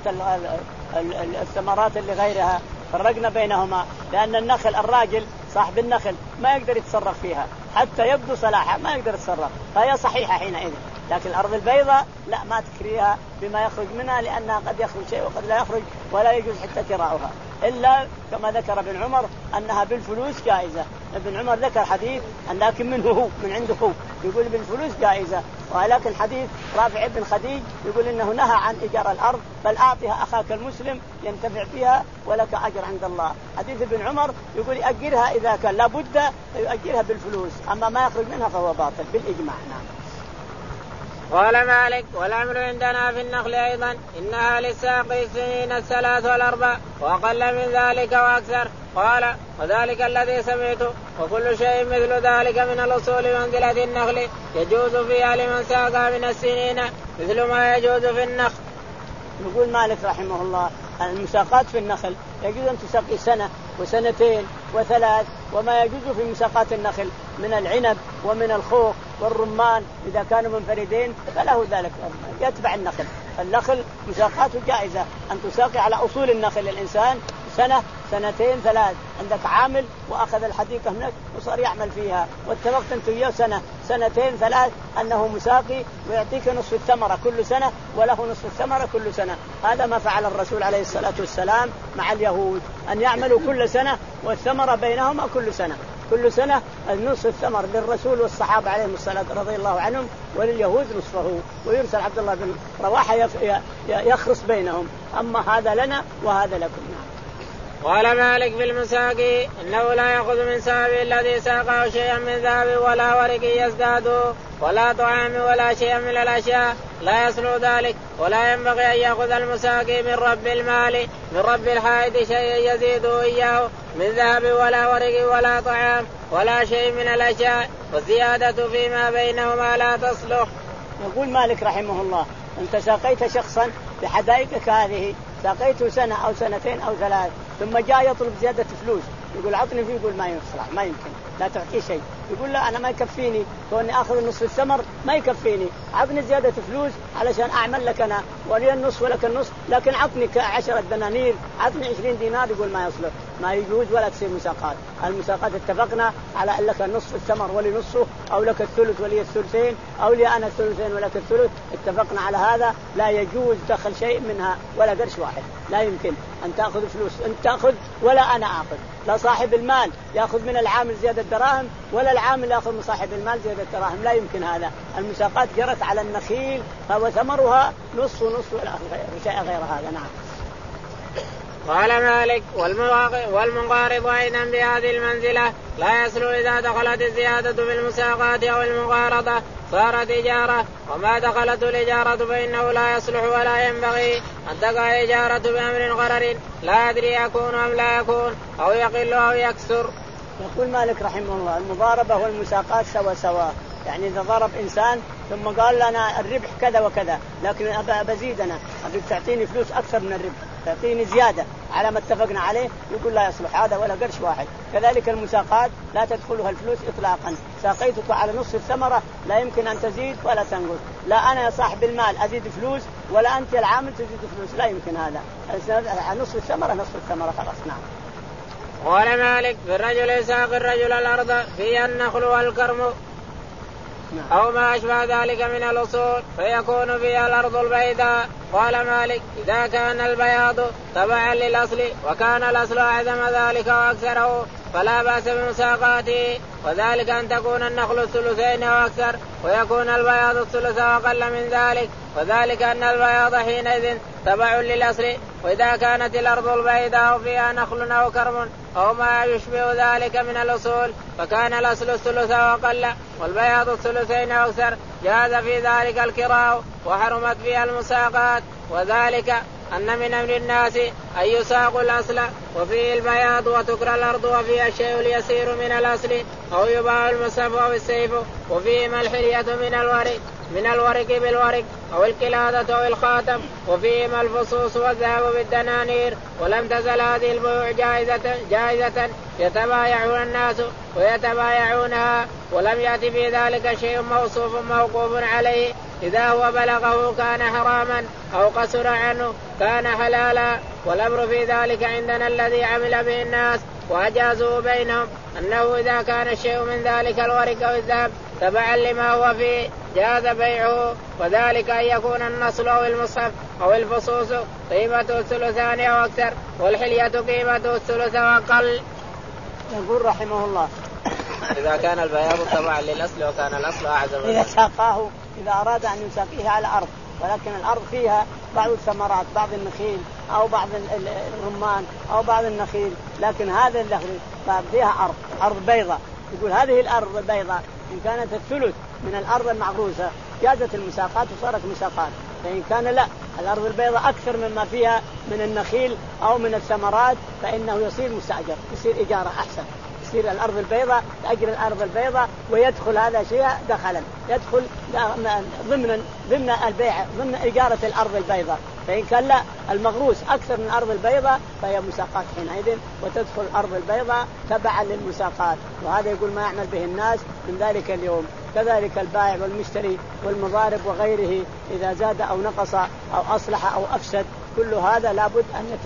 الثمرات اللي غيرها، فرقنا بينهما لأن النخل الراجل صاحب النخل ما يقدر يتصرف فيها حتى يبدو صلاحها، ما يقدر يتصرف، فهي صحيحة حينئذ. لكن الأرض البيضاء لا، ما تكريها بما يخرج منها لأنها قد يخرج شيء وقد لا يخرج، ولا يجوز حتى كراؤها إلا كما ذكر ابن عمر أنها بالفلوس جائزة. ابن عمر ذكر حديث أن لكن منه هو من عنده هو يقول بالفلوس جائزة، ولكن حديث رافع بن خديج يقول إنه نهى عن إيجار الأرض، بل أعطها أخاك المسلم ينتفع بها ولك أجر عند الله. حديث ابن عمر يقول أجرها إذا كان لابد يؤجرها بالفلوس، أما ما يخرج منها فهو باطل بالإجماع. نعم. قال مالك والأمر عندنا في النخل أيضا إنها للساقي السنين الثلاث والأربع وأقل من ذلك وأكثر. قال وذلك الذي سمعته وكل شيء مثل ذلك من الأصول منزلة النخل يجوز فيها لمن ساقى من السنين مثل ما يجوز في النخل. يقول مالك رحمه الله المساقات في النخل يجوز أن تساقي سنة وسنتين وثلاث، وما يجوز في مساقات النخل من العنب ومن الخوخ والرمان إذا كانوا منفردين فله ذلك يتبع النخل. النخل مساقاته جائزة أن تساقي على أصول النخل الإنسان سنة سنتين ثلاث، عندك عامل وأخذ الحديقة منك وصار يعمل فيها واتفقت أنت وياه سنة سنتين ثلاث أنه مساقي ويعطيك نصف الثمرة كل سنة وله نصف الثمرة كل سنة. هذا ما فعل الرسول عليه الصلاة والسلام مع اليهود، أن يعملوا كل سنة والثمرة بينهما كل سنة، كل سنة النصف الثمر للرسول والصحابة عليهم الصلاة رضي الله عنهم، ولليهود نصفه، ويرسل عبد الله بن رواحة يخرص بينهم. أما هذا لنا وهذا لكم. قال مالك في المساقي إنه لا يأخذ من سابه الذي ساقه شيئا من ذهب ولا ورق يزداد ولا طعام ولا شيئا من الأشياء لا يصلح ذلك، ولا ينبغي أن يأخذ المساقي من رب المال من رب الحائط شيئا يزيده إياه من ذهب ولا ورق ولا طعام ولا شيء من الأشياء، والزيادة فيما بينهما لا تصلح. يقول مالك رحمه الله أنت ساقيت شخصا بحدائقك هذه، ساقيته سنة أو سنتين أو ثلاث، ثم جاء يطلب زيادة فلوس، يقول عطني فيه، يقول ما يصلح ما يمكن لا تعطيه شيء، يقول لا أنا ما يكفيني كوني أخذ نصف الثمر ما يكفيني، عطني زيادة فلوس علشان أعمل لك أنا ولي النصف ولك النصف، لكن عطني عشرة دنانير عطني عشرين دينار، يقول ما يصلح ما يجوز ولا تصير مساقات. المساقات اتفقنا على أن لك نصف الثمر ولي نصفه، أو لك الثلث ولي الثلثين، أو لي أنا الثلثين ولك الثلث، اتفقنا على هذا. لا يجوز دخل شيء منها ولا قرش واحد، لا يمكن أن تأخذ فلوس أنت تأخذ ولا أنا أخذ، لا صاحب المال يأخذ من العامل زيادة دراهم ولا العامل يأخذ من صاحب المال زيادة دراهم، لا يمكن هذا. المساقات جرت على النخيل فهو ثمرها نصف ونصف ولا شيء غير هذا. نعم. قال مالك والمقارض أيضا بهذه المنزلة لا يصل إذا دخلت الزيادة بالمساقات أو المقارضة صارت إجارة، وما دخلت الإجارة فإنه لا يصلح ولا ينبغي أن تقع إجارة بأمر غرر لا يدري يكون أم لا يكون أو يقل أو يكسر. يقول مالك رحمه الله المضاربة والمساقات سوا سوا، يعني إذا ضرب إنسان ثم قال لنا الربح كذا وكذا لكن بزيد أنا أبيك تعطيني فلوس أكثر من الربح، تعطيني زيادة على ما اتفقنا عليه، يقول لا يصلح هذا ولا قرش واحد. كذلك المساقات لا تدخلها الفلوس إطلاقا، ساقيتك على نصف الثمرة لا يمكن أن تزيد ولا تنقص، لا أنا يا صاحب المال أزيد فلوس ولا أنت العامل تجد فلوس، لا يمكن هذا. نصف الثمرة نصف الثمرة خلاص. نعم. قال مالك في الرجل يساق الرجل الأرض فيها النخل والكرم أو ما أشبه ذلك من الأصول فيكون فيها الأرض البيضاء. قال مالك إذا كان البياض تبعا للأصل وكان الأصل أعظم ذلك وأكثره فلا بأس بمساقاته، وذلك أن تكون النخل الثلثين أو أكثر ويكون البياض الثلث وأقل من ذلك، وذلك أن البياض حينئذ تبع للأصل. وإذا كانت الأرض البيضاء فيها نخل أو كرم أو ما يشبه ذلك من الأصول فكان الأصل الثلث وأقل والبياض الثلثين أو أكثر جاز في ذلك الكراء وحرمت فيها المساقات. وذلك أن من أمر الناس أن يساقوا الأصل وفيه البياض وتكرى الأرض وفيها الشيء اليسير من الأصل أو يباع المصحف أو السيف وفيهما الحلية من الورق من الورق بالورق أو القلادة أو الخاتم وفيهما الفصوص والذهب بالدنانير. ولم تزل هذه البيوع جائزة, جائزة يتبايعون الناس ويتبايعونها ولم يأتي في ذلك شيء موصوف موقوف عليه. إذا هو بلغه كان حراما أو قصر عنه كان حلالا. والأمر في ذلك عندنا الذي عمل به الناس وأجازوا بينهم أنه إذا كان الشيء من ذلك الورق أو الذهب تبعا لما هو فيه جاز بيعه، وذلك أن يكون النصل أو المصحف أو الفصوص قيمته الثلثان أو أكثر والحلية قيمته الثلث وأقل. يقول رحمه الله إذا كان البياض تبعا للأصل وكان الأصل أعظم إذا ساقاه إذا أراد أن يساقيه على أرض ولكن الأرض فيها بعض الثمرات بعض النخيل أو بعض الرمان أو بعض النخيل، لكن هذا النخيل فيها أرض أرض بيضاء، يقول هذه الأرض البيضاء إن كانت الثلث من الأرض المعروسة جازت المساقات وصارت مساقات. فإن كان لا الأرض البيضاء أكثر مما فيها من النخيل أو من الثمرات فإنه يصير مستأجر، يصير إجارة أحسن، يصير الأرض البيضاء تأجر الأرض البيضاء ويدخل هذا شيء دخلا يدخل ضمن ضمن البيع ضمن إجارة الأرض البيضاء. فإن كان لا المغروس أكثر من الأرض البيضاء فهي مساقات حينئذ وتدخل الأرض البيضاء تبعا للمساقات. وهذا يقول ما يعمل به الناس من ذلك اليوم. كذلك البائع والمشتري والمضارب وغيره إذا زاد أو نقص أو أصلح أو أفسد كل هذا لابد أن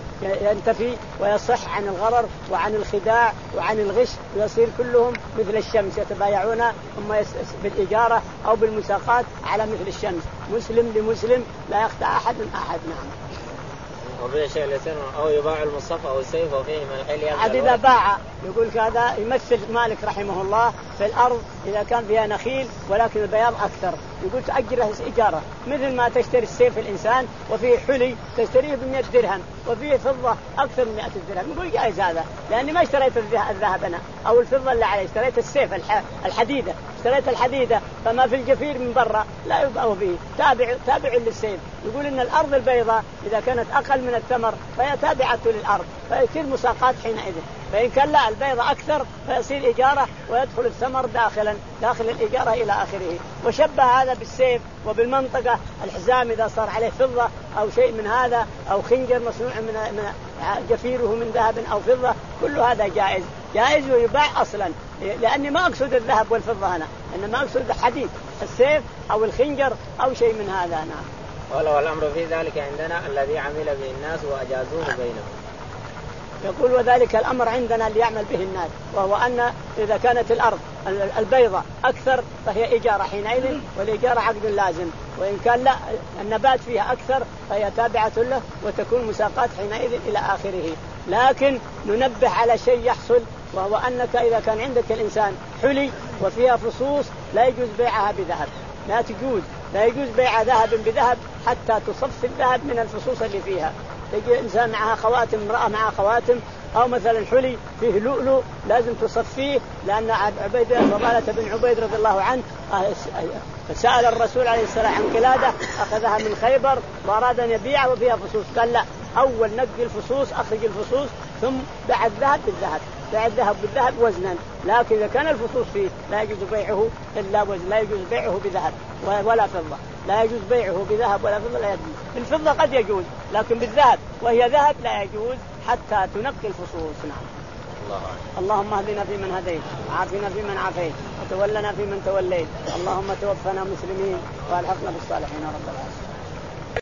ينتفي ويصح عن الغرر وعن الخداع وعن الغش ويصير كلهم مثل الشمس يتبايعون هم بالإجارة أو بالمساقات على مثل الشمس مسلم لمسلم لا يخدع أحد من أحد. نعم. وفيه شيء لسنه أو يباع المصحف أو السيف وفيه من الحلية. عاد إذا باع يقول هذا يمثل مالك رحمه الله في الأرض إذا كان فيها نخيل ولكن البياض أكثر يقول تأجره إجارة مثل ما تشتري السيف الإنسان وفيه حلي تشتريه بمئة درهم وفيه فضة أكثر من مئة درهم يقول جائز هذا لأني ما اشتريت الذهب أنا أو الفضة اللي عليه اشتريت السيف الحديدة اشتريت الحديدة فما في الجفير من برا لا يبقى به تابع تابع للسيف. يقول إن الأرض البيضاء إذا كانت أقل من الثمر فهي تابعة للأرض فيصير مساقات حينئذ. فإن كان لا البيضة أكثر فيصير إجارة ويدخل الثمر داخلا داخل الإجارة إلى آخره. وشبه هذا بالسيف وبالمنطقة الحزام إذا صار عليه فضة أو شيء من هذا أو خنجر مصنوع من جفيره من ذهب أو فضة كل هذا جائز جائز ويباع أصلا لأني ما أقصد الذهب والفضة هنا إنما أقصد الحديد السيف أو الخنجر أو شيء من هذا. نعم. ولو الأمر في ذلك عندنا الذي عمل به الناس وأجازوه بينهم. يقول وذلك الأمر عندنا اللي يعمل به الناس وهو أن إذا كانت الأرض البيضة أكثر فهي إجارة حينئذ والإجارة عقد لازم وإن كان لا النبات فيها أكثر فهي تابعة له وتكون مساقات حينئذ إلى آخره. لكن ننبه على شيء يحصل وهو أنك إذا كان عندك الإنسان حلي وفيها فصوص لا يجوز بيعها بذهب لا تجوز لا يجوز بيع ذهب بذهب حتى تصف الذهب من الفصوص اللي فيها. تجي إنسان معها خواتم امرأة معها خواتم أو مثلا حلي فيه لؤلؤ لازم تصفيه لأن عبيد فضالة بن عبيد رضي الله عنه فسأل الرسول عليه السلام عن قلادة أخذها من خيبر وأراد أن يبيعها وفيها فصوص قال لا أول نقي الفصوص أخرج الفصوص ثم باع الذهب بالذهب باع الذهب بالذهب وزنا. لكن إذا كان الفصوص فيه لا يجوز بيعه إلا وزن لا يجوز بيعه بذهب ولا فضة لا يجوز بيعه بذهب ولا فضة لا يجوز. بالفضة قد يجوز لكن بالذهب وهي ذهب لا يجوز حتى تنقي الفصوص. نعم. الله اللهم اهدنا فيمن هديت وعافنا فيمن عافيت وتولنا فيمن توليت اللهم توفنا مسلمين والحقنا بالصالحين رب العالمين.